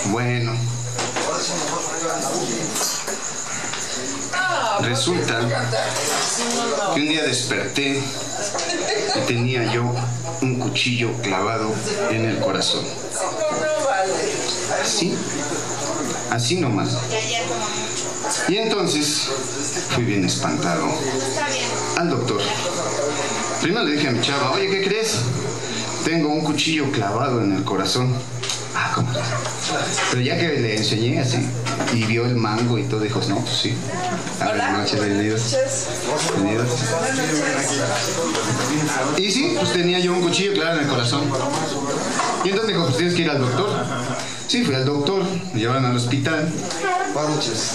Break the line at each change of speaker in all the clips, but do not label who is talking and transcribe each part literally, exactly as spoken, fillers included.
Bueno. Resulta que un día desperté y tenía yo un cuchillo clavado en el corazón. Así, así nomás. Y entonces fui bien espantado al doctor. Primero le dije a mi chava, oye, ¿qué crees? Tengo un cuchillo clavado en el corazón. Ah, ¿cómo? Pero ya que le enseñé así y vio el mango y todo, dijo, no, pues sí. Buenas noches, bienvenidos. Bienvenidos. Y sí, pues tenía yo un cuchillo clavado en el corazón. Y entonces dijo, pues tienes que ir al doctor. Sí, fui al doctor, me llevaron al hospital. Buenas noches.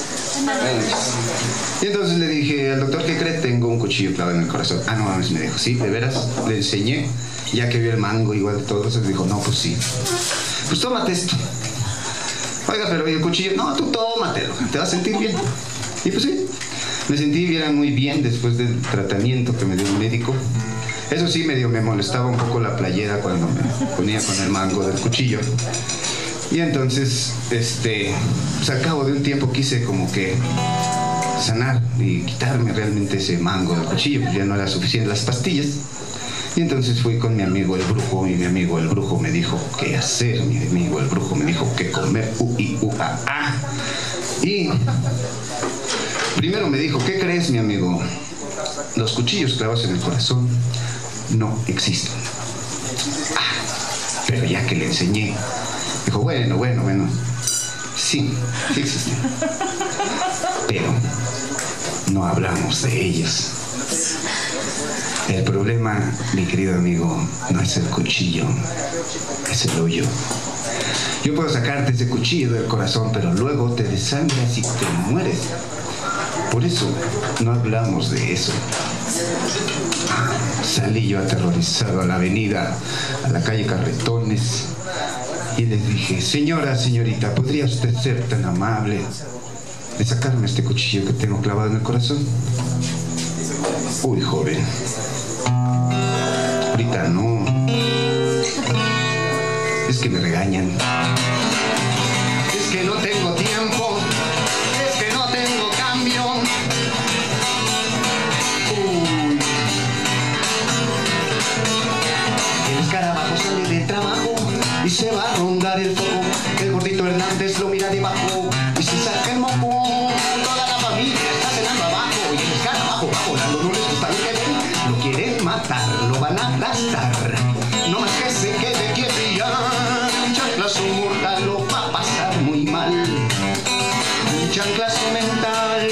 Y entonces le dije al doctor, ¿qué cree? Tengo un cuchillo clavado en el corazón. Ah, no mames, me dijo, sí, de veras. Le enseñé, ya que vio el mango igual de todo, entonces dijo, no, pues sí. Pues tómate esto. Oiga, pero ¿y el cuchillo? No, tú tómatelo, te vas a sentir bien. Y pues sí, me sentí bien, muy bien después del tratamiento que me dio el médico. Eso sí, medio me molestaba un poco la playera cuando me ponía con el mango del cuchillo. Y entonces, este, pues al cabo de un tiempo quise como que sanar y quitarme realmente ese mango del cuchillo, pues ya no era suficiente las pastillas. Y entonces fui con mi amigo el brujo, y mi amigo el brujo me dijo qué hacer, mi amigo el brujo me dijo qué comer, u, i, u, a, a. Y primero me dijo, ¿qué crees, mi amigo? Los cuchillos clavados en el corazón no existen. Ah, pero ya que le enseñé, dijo, bueno, bueno, bueno, sí, sí existen. Pero no hablamos de ellos. El problema, mi querido amigo, no es el cuchillo, es el hoyo. Yo puedo sacarte ese cuchillo del corazón, pero luego te desangras y te mueres. Por eso no hablamos de eso. Salí yo aterrorizado a la avenida, a la calle Carretones, y les dije, señora, señorita, ¿podría usted ser tan amable de sacarme este cuchillo que tengo clavado en el corazón? Uy, joven, ahorita no. Es que me regañan. Es que no tengo tiempo. Es que no tengo cambio. Uy. El escarabajo sale del trabajo y se va a rondar el foco. El gordito Hernández lo mira debajo y se saca el moco. Toda la familia está cenando abajo y el escarabajo va volando. No les gusta lo que ven, lo quieren matar, lo van a aplastar. No más que se quede quieto y ya. Chanclazo mortal lo va a pasar muy mal. Chanclazo mental.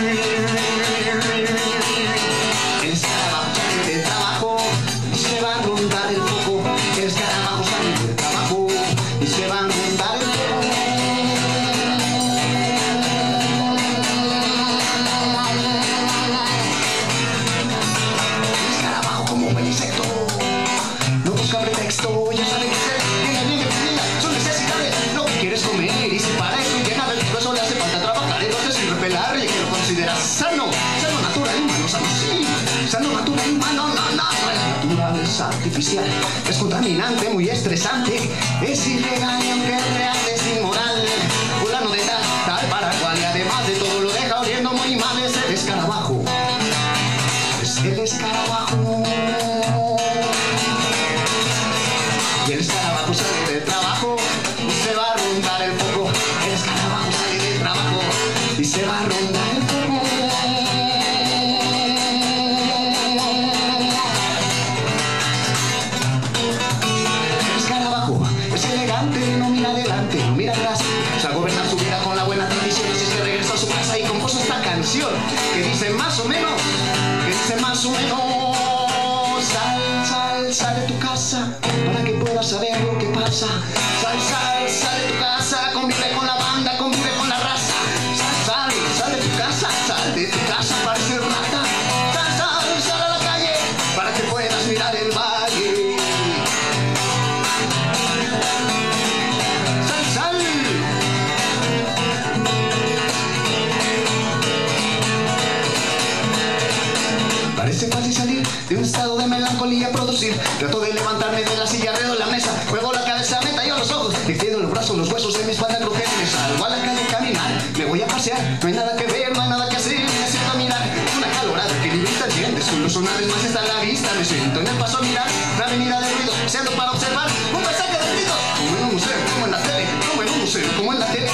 El escarabajo sale del trabajo y se va a rondar el foco. El escarabajo sale del trabajo y se va a rondar el foco. El escarabajo como buen insecto no busca pretexto, ya sabe que se tiene bien definida sus necesidades, lo que quieres comer, y si para eso llena del hueso le hace falta trabajar, entonces sin repelar y que lo consideras sano, sano natural humano, sano sí, sano natural humano, no, no, no es natural, es artificial, es contaminante, muy estresante, es ilegal y aunque es real es inmoral, fulano de tal, tal para cual, y además de todo lo deja oliendo muy mal, es el escarabajo, es el escarabajo. Y el escarabajo sale del trabajo y se va a rondar el foco. El escarabajo sale del trabajo y se va a rondar el foco. El escarabajo es elegante, no mira adelante, no mira atrás. O sea, gobernar su vida con la buena tradición. Así es que regresa a su casa y compuso esta canción que dice más o menos, que dice más o menos. Sal, sal, sal de tu casa para que puedas saber lo que pasa. Sal, sal, sal de tu casa, convive con la banda, convive con la raza. Sal, sal, sal de tu casa, sal de tu casa, parece rata. Sal, sal, sal a la calle para que puedas mirar el valle. Sal, sal. Parece fácil salir de un estado de melancolía, producir. Trato de levantarme de la silla, arredo la mesa, juego la cabeza, me tallo los ojos, extiendo los brazos son los huesos de mi espalda crujen. Me salgo a la calle a caminar, me voy a pasear. No hay nada que ver, no hay nada que hacer, me siento a mirar. Una calorada que liberta el diente, son los sonares más está a la vista. Me siento en el paso a mirar la avenida de ruido, seando para observar un paisaje de gritos. Como en un museo, como en la tele, como en un museo, como en la tele.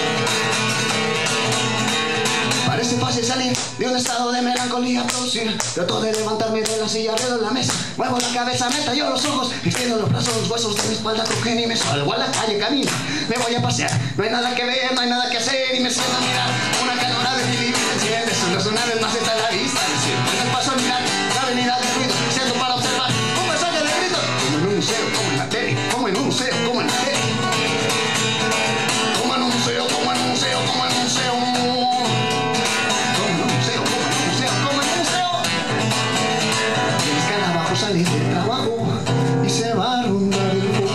Parece fácil salir de un estado de melancolía, producir. Trato de levantarme de la silla, alrededor de la mesa. Muevo la cabeza, me tallo los ojos, extiendo los brazos, los huesos de mi espalda crujen y me salgo a la calle, camino. Me voy a pasear, no hay nada que ver, no hay nada que hacer y me siento a mirar. Una calorada de mi se enciende, son los sonares más está a la vista. Me siento en el paso a mirar la avenida de ruido, siento para observar un paisaje de gritos. Como en un museo, como en la tele, como en un museo, como en la tele. Como en un museo, como en un museo, como en un museo. Salir del trabajo y se va a rondar el foco.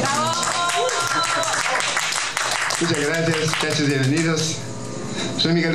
Muchas gracias, muchachos, bienvenidos. Soy Miguel.